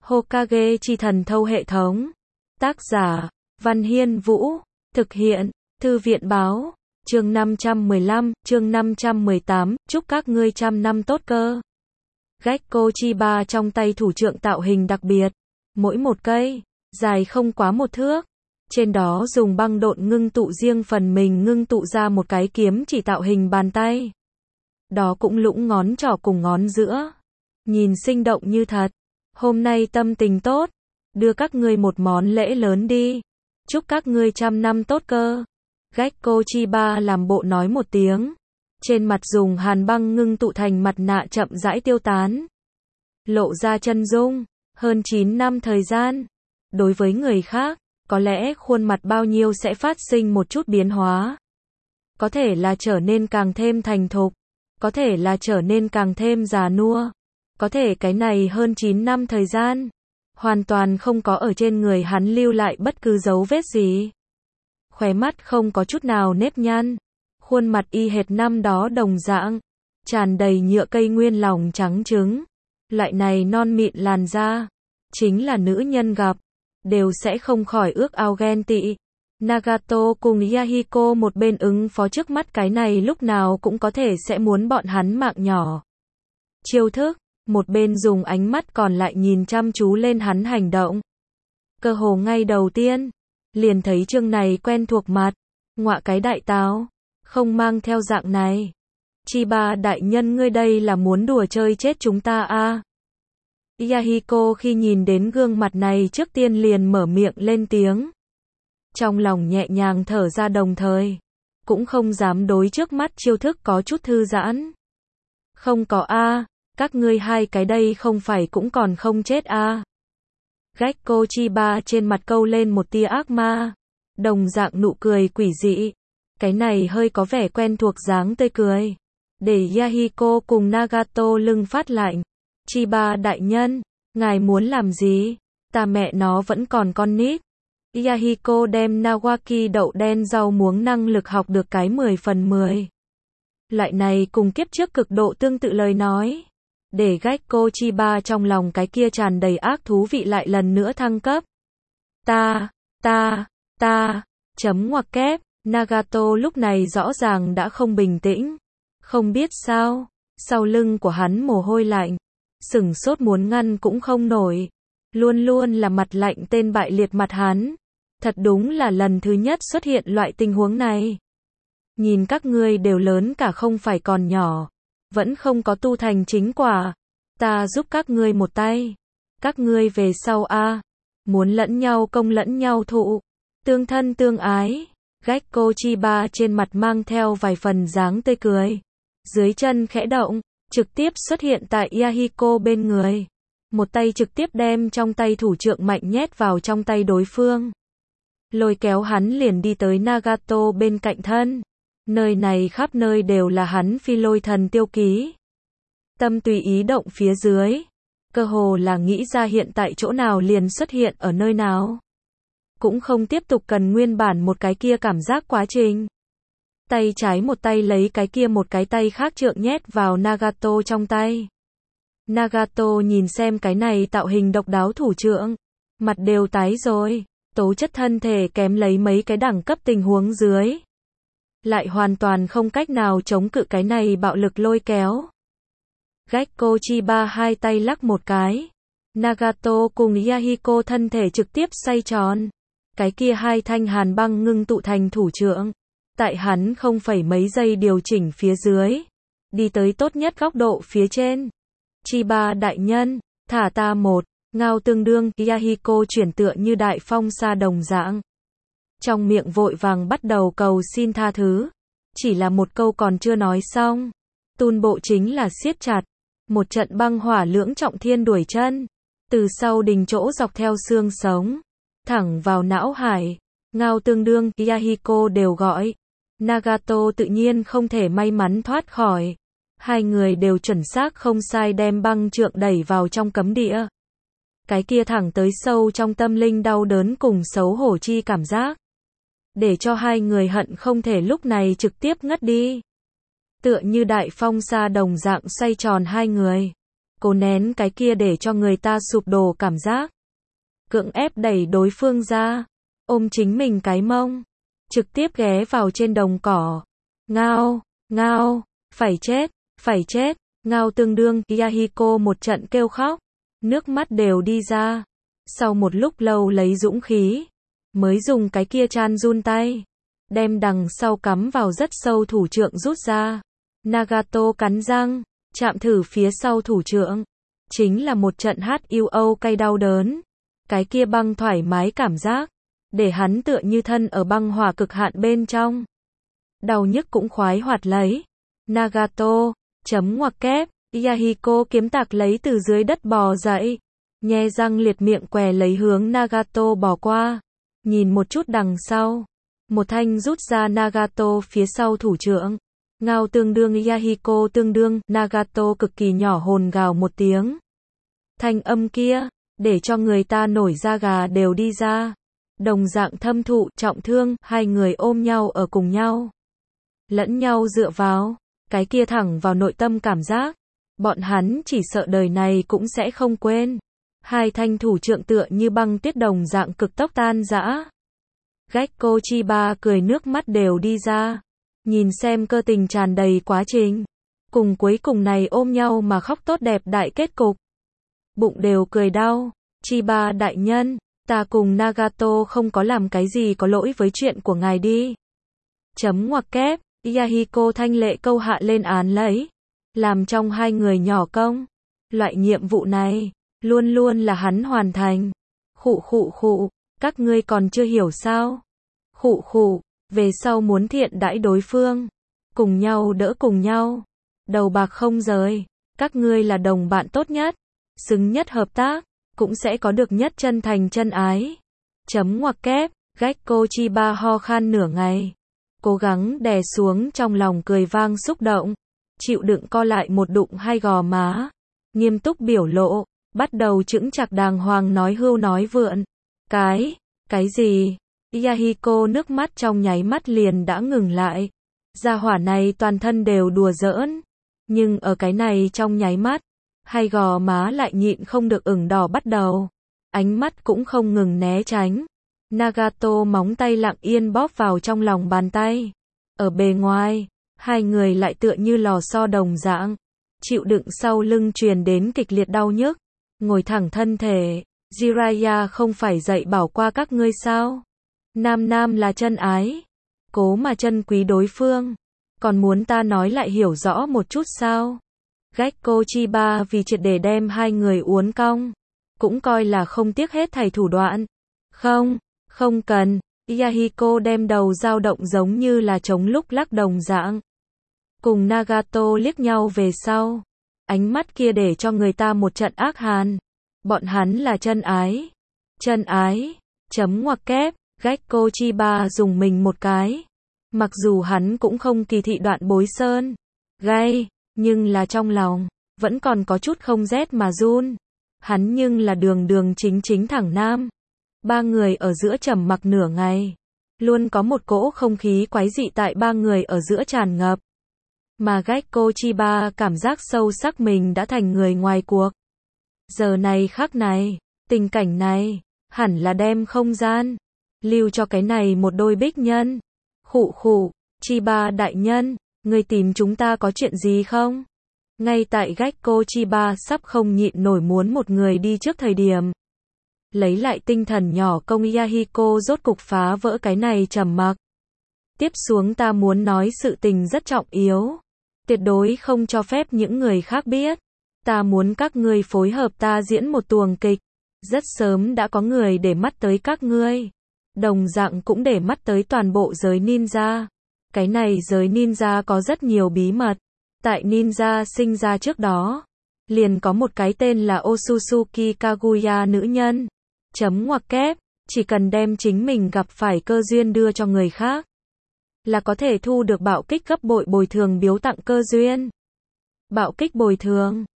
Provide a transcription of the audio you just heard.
Hokage chi thần thâu hệ thống. Tác giả, Văn Hiên Vũ. Thực hiện, Thư viện báo. Chương 515, chương 518, chúc các ngươi trăm năm tốt cơ. Gekko Chiba trong tay thủ trượng tạo hình đặc biệt. Mỗi một cây, dài không quá 1 thước. Trên đó dùng băng độn ngưng tụ riêng phần mình ngưng tụ ra một cái kiếm chỉ tạo hình bàn tay. Đó cũng lũng ngón trỏ cùng ngón giữa. Nhìn sinh động như thật. Hôm nay tâm tình tốt. Đưa các ngươi một món lễ lớn đi. Chúc các ngươi trăm năm tốt cơ. Gekko Chiba làm bộ nói một tiếng. Trên mặt dùng hàn băng ngưng tụ thành mặt nạ chậm rãi tiêu tán. Lộ ra chân dung. Hơn 9 năm thời gian. Đối với người khác, có lẽ khuôn mặt bao nhiêu sẽ phát sinh một chút biến hóa. Có thể là trở nên càng thêm thành thục. Có thể là trở nên càng thêm già nua. Có thể cái này hơn 9 năm thời gian, hoàn toàn không có ở trên người hắn lưu lại bất cứ dấu vết gì. Khóe mắt không có chút nào nếp nhăn. Khuôn mặt y hệt năm đó đồng dạng. Tràn đầy nhựa cây nguyên lòng trắng trứng. Loại này non mịn làn da. Chính là nữ nhân gặp. Đều sẽ không khỏi ước ao ghen tị. Nagato cùng Yahiko một bên ứng phó trước mắt cái này lúc nào cũng có thể sẽ muốn bọn hắn mạng nhỏ. Chiêu thức. Một bên dùng ánh mắt còn lại nhìn chăm chú lên hắn hành động. Cơ hồ ngay đầu tiên, liền thấy chương này quen thuộc mặt. Ngọa cái đại táo, không mang theo dạng này. Chiba đại nhân ngươi đây là muốn đùa chơi chết chúng ta à? Yahiko khi nhìn đến gương mặt này trước tiên liền mở miệng lên tiếng. Trong lòng nhẹ nhàng thở ra đồng thời, cũng không dám đối trước mắt chiêu thức có chút thư giãn. Không có a. Các ngươi hai cái đây không phải cũng còn không chết à. Gekko Chiba trên mặt câu lên một tia ác ma. Đồng dạng nụ cười quỷ dị. Cái này hơi có vẻ quen thuộc dáng tươi cười. Để Yahiko cùng Nagato lưng phát lạnh. Chiba đại nhân, ngài muốn làm gì? Ta mẹ nó vẫn còn con nít. Yahiko đem Nawaki đậu đen rau muống năng lực học được cái 10 phần 10. Loại này cùng kiếp trước cực độ tương tự lời nói. Để Gekko Chiba trong lòng cái kia tràn đầy ác thú vị lại lần nữa thăng cấp. Chấm ngoặc kép, Nagato lúc này rõ ràng đã không bình tĩnh. Không biết sao, sau lưng của hắn mồ hôi lạnh. Sửng sốt muốn ngăn cũng không nổi. Luôn luôn là mặt lạnh tên bại liệt mặt hắn. Thật đúng là lần thứ nhất xuất hiện loại tình huống này. Nhìn các ngươi đều lớn cả không phải còn nhỏ. Vẫn không có tu thành chính quả. Ta giúp các ngươi một tay. Các ngươi về sau a. Muốn lẫn nhau công lẫn nhau thụ. Tương thân tương ái. Gekko Chiba trên mặt mang theo vài phần dáng tươi cười. Dưới chân khẽ động. Trực tiếp xuất hiện tại Yahiko bên người. Một tay trực tiếp đem trong tay thủ trượng mạnh nhét vào trong tay đối phương. Lôi kéo hắn liền đi tới Nagato bên cạnh thân. Nơi này khắp nơi đều là hắn phi lôi thần tiêu ký. Tâm tùy ý động phía dưới. Cơ hồ là nghĩ ra hiện tại chỗ nào liền xuất hiện ở nơi nào. Cũng không tiếp tục cần nguyên bản một cái kia cảm giác quá trình. Tay trái một tay lấy cái kia một cái tay khác trượng nhét vào Nagato trong tay. Nagato nhìn xem cái này tạo hình độc đáo thủ trượng. Mặt đều tái rồi. Tố chất thân thể kém lấy mấy cái đẳng cấp tình huống dưới. Lại hoàn toàn không cách nào chống cự cái này bạo lực lôi kéo. Gekko Chiba hai tay lắc một cái. Nagato cùng Yahiko thân thể trực tiếp xoay tròn. Cái kia hai thanh hàn băng ngưng tụ thành thủ trượng. Tại hắn không phẩy mấy giây điều chỉnh phía dưới. Đi tới tốt nhất góc độ phía trên. Chiba đại nhân, thả ta một. Ngao tương đương, Yahiko chuyển tựa như đại phong sa đồng dạng. Trong miệng vội vàng bắt đầu cầu xin tha thứ. Chỉ là một câu còn chưa nói xong. Tun bộ chính là siết chặt. Một trận băng hỏa lưỡng trọng thiên đuổi chân. Từ sau đình chỗ dọc theo xương sống. Thẳng vào não hải. Ngao tương đương, Yahiko đều gọi. Nagato tự nhiên không thể may mắn thoát khỏi. Hai người đều chuẩn xác không sai đem băng trượng đẩy vào trong cấm địa. Cái kia thẳng tới sâu trong tâm linh đau đớn cùng xấu hổ chi cảm giác. Để cho hai người hận không thể lúc này trực tiếp ngất đi. Tựa như đại phong sa đồng dạng xoay tròn hai người. Cố nén cái kia để cho người ta sụp đổ cảm giác. Cưỡng ép đẩy đối phương ra. Ôm chính mình cái mông. Trực tiếp ghé vào trên đồng cỏ. Ngao, ngao, phải chết, phải chết. Ngao tương đương, Yahiko một trận kêu khóc. Nước mắt đều đi ra. Sau một lúc lâu lấy dũng khí. Mới dùng cái kia chan run tay. Đem đằng sau cắm vào rất sâu thủ trượng rút ra. Nagato cắn răng. Chạm thử phía sau thủ trượng. Chính là một trận HUO cay đau đớn. Cái kia băng thoải mái cảm giác. Để hắn tựa như thân ở băng hỏa cực hạn bên trong. Đau nhức cũng khoái hoạt lấy. Nagato, chấm ngoặc kép, Yahiko kiếm tạc lấy từ dưới đất bò dậy. Nhe răng liệt miệng què lấy hướng Nagato bỏ qua. Nhìn một chút đằng sau. Một thanh rút ra Nagato phía sau thủ trượng. Ngao tương đương Yahiko tương đương, Nagato cực kỳ nhỏ hồn gào một tiếng. Thanh âm kia, để cho người ta nổi da gà đều đi ra. Đồng dạng thâm thụ, trọng thương, hai người ôm nhau ở cùng nhau. Lẫn nhau dựa vào, cái kia thẳng vào nội tâm cảm giác. Bọn hắn chỉ sợ đời này cũng sẽ không quên. Hai thanh thủ trượng tựa như băng tuyết đồng dạng cực tốc tan rã. Gekko Chiba cười nước mắt đều đi ra. Nhìn xem cơ tình tràn đầy quá trình. Cùng cuối cùng này ôm nhau mà khóc tốt đẹp đại kết cục. Bụng đều cười đau. Chiba đại nhân, ta cùng Nagato không có làm cái gì có lỗi với chuyện của ngài đi. Chấm ngoặc kép, Yahiko thanh lệ câu hạ lên án lấy. Làm trong hai người nhỏ công. Loại nhiệm vụ này, luôn luôn là hắn hoàn thành. Khụ khụ khụ, các ngươi còn chưa hiểu sao? Khụ khụ, về sau muốn thiện đãi đối phương. Cùng nhau đỡ cùng nhau. Đầu bạc không rời. Các ngươi là đồng bạn tốt nhất. Xứng nhất hợp tác. Cũng sẽ có được nhất chân thành chân ái. Chấm ngoặc kép, Gekko Chiba ho khan nửa ngày. Cố gắng đè xuống trong lòng cười vang xúc động. Chịu đựng co lại một đụng hai gò má. Nghiêm túc biểu lộ. Bắt đầu chững chạc đàng hoàng nói hưu nói vượn. Cái gì? Yahiko nước mắt trong nháy mắt liền đã ngừng lại. Gia hỏa này toàn thân đều đùa giỡn. Nhưng ở cái này trong nháy mắt. Hai gò má lại nhịn không được ửng đỏ bắt đầu. Ánh mắt cũng không ngừng né tránh. Nagato móng tay lặng yên bóp vào trong lòng bàn tay. Ở bề ngoài, hai người lại tựa như lò xo đồng dạng. Chịu đựng sau lưng truyền đến kịch liệt đau nhức. Ngồi thẳng thân thể. Jiraiya không phải dạy bảo qua các ngươi sao? Nam là chân ái. Cố mà chân quý đối phương. Còn muốn ta nói lại hiểu rõ một chút sao? Gekko Chiba vì triệt để đem hai người uốn cong. Cũng coi là không tiếc hết thảy thủ đoạn. Không cần. Yahiko đem đầu dao động giống như là chống lúc lắc đồng dạng. Cùng Nagato liếc nhau về sau. Ánh mắt kia để cho người ta một trận ác hàn. Bọn hắn là chân ái. Chân ái. Chấm ngoặc kép. Gekko Chiba dùng mình một cái. Mặc dù hắn cũng không kỳ thị Đoạn Bối Sơn. Gay. Nhưng là trong lòng. Vẫn còn có chút không rét mà run. Hắn nhưng là đường chính thẳng nam. Ba người ở giữa trầm mặc nửa ngày. Luôn có một cỗ không khí quái dị tại ba người ở giữa tràn ngập. Mà Gekko Chiba cảm giác sâu sắc mình đã thành người ngoài cuộc. Giờ này khắc này, tình cảnh này, hẳn là đem không gian lưu cho cái này một đôi bích nhân. Khụ, Chiba đại nhân, người tìm chúng ta có chuyện gì không? Ngay tại Gekko Chiba sắp không nhịn nổi muốn một người đi trước thời điểm. Lấy lại tinh thần nhỏ công Yahiko rốt cục phá vỡ cái này trầm mặc. Tiếp xuống ta muốn nói sự tình rất trọng yếu. Tuyệt đối không cho phép những người khác biết. Ta muốn các ngươi phối hợp ta diễn một tuồng kịch. Rất sớm đã có người để mắt tới các ngươi. Đồng dạng cũng để mắt tới toàn bộ giới ninja. Cái này giới ninja có rất nhiều bí mật. Tại ninja sinh ra trước đó, liền có một cái tên là Otsutsuki Kaguya nữ nhân. Chấm ngoặc kép, chỉ cần đem chính mình gặp phải cơ duyên đưa cho người khác, là có thể thu được bạo kích gấp bội bồi thường biếu tặng cơ duyên. Bạo kích bồi thường,